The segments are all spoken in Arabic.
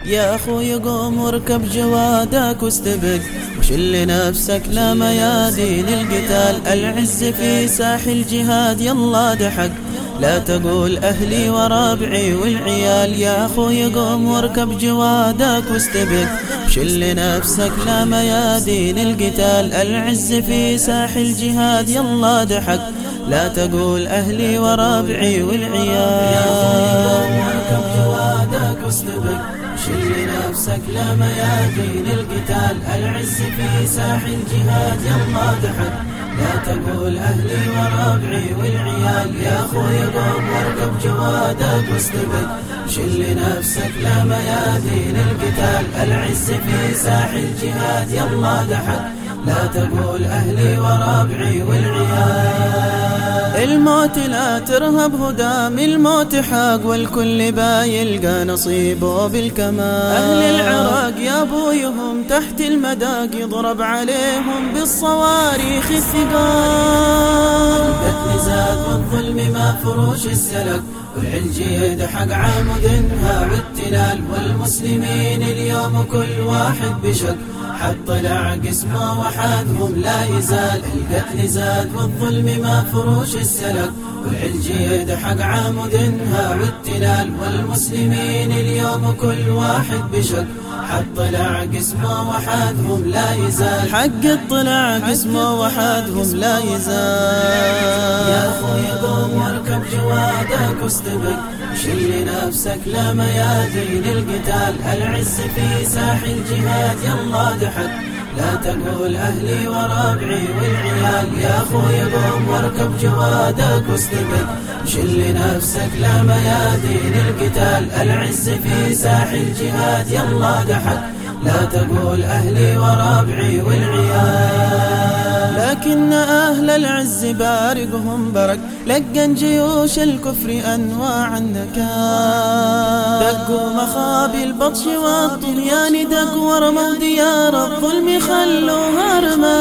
يا أخوي قوم واركب جوادك واستبق، وشل نفسك لا ميادين القتال، العز في ساحل الجهاد يلا دحق، لا تقول أهلي وربعي والعيال. يا أخوي قوم واركب جوادك واستبق، وشل نفسك لا ميادين القتال، العز في ساحل الجهاد يلا دحق، لا تقول أهلي وربعي والعيال. يا أخوي قوم واركب جوادك واستبق، شل نفسك لا ميادين القتال، العز في ساحل الجهاد يلا دحق، لا تقول أهلي وربعي والعيال. يا أخوي قوم واركب جوادك واستبق، شل نفسك لا ميادين القتال، العز في ساحل الجهاد يلا دحق، لا تقول أهلي وربعي والعيال. الموت لا ترهب هدام الموت حق، والكل بايلقى نصيبه بالكمال. أهل العراق يا بويهم تحت المداق، يضرب عليهم بالصواريخ الثقال. القتل زاد والظلم ما فروش السلك، والعلج يدحق عمودها والتلال، والمسلمين اليوم كل واحد بشق، حد طلع قسمه وحدهم لا يزال. القتل زاد والظلم ما فروش السلك، والعلج يدحق عمودها والتلال، والمسلمين اليوم كل واحد بشق، حد طلع قسمه وحدهم لا يزال. حق الطلع قسمه وحدهم لا يزال. يا أخوي قوم واركب جوادك واستبق، شل نفسك لا ميادين القتال، العز في ساحل الجهاد يلا دحق، لا تقول أهلي وربعي والعيال. يا أخوي قوم واركب جوادك واستبق، شل نفسك لا ميادين القتال، العز في ساحل الجهاد يلا دحق، لا تقول أهلي وربعي والعيال. لكن أهل العز بارقهم برق، لقن جيوش الكفر أنواع النكال، دقوا مخابي البطش والطغيان، دقوا ورموا ديار الظلم خلوها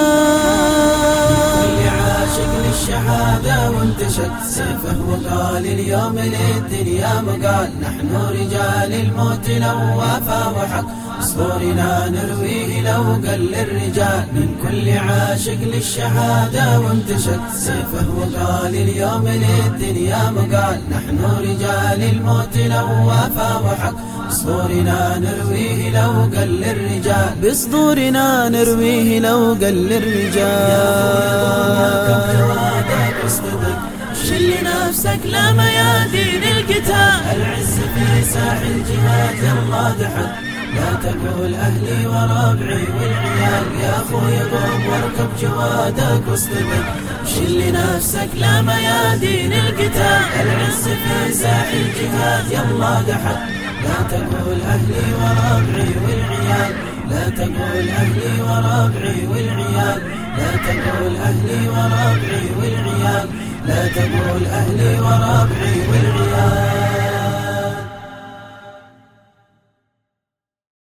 رمال. كل عاشق للشهادة وانتشد سيفه وقال اليوم للدنيا مقال، نحن رجال الموت لو وافى وحق، بصدورنا نرويه لو قل الرجال. من كل عاشق للشهادة وانتشد سيفه وقال اليوم للدنيا مقال، نحن رجال الموت لو وافى وحق، بصدورنا نرويه لو قل الرجال، بصدورنا نرويه لو قل الرجال. شل نفسك لا ميادين القتال، العز في ساحل الجهاد يلا دحق، لا تقول أهلي وربعي والعيال. يا أخوي قوم واركب جوادك واستبق، شل نفسك لا ميادين القتال، العز في ساحل الجهاد يلا دحق، لا تقول أهلي وربعي والعيال. لا تقول أهلي وربعي والعيال، لا تقول أهلي وربعي والعيال، لا تقول أهلي وربعي والعيال.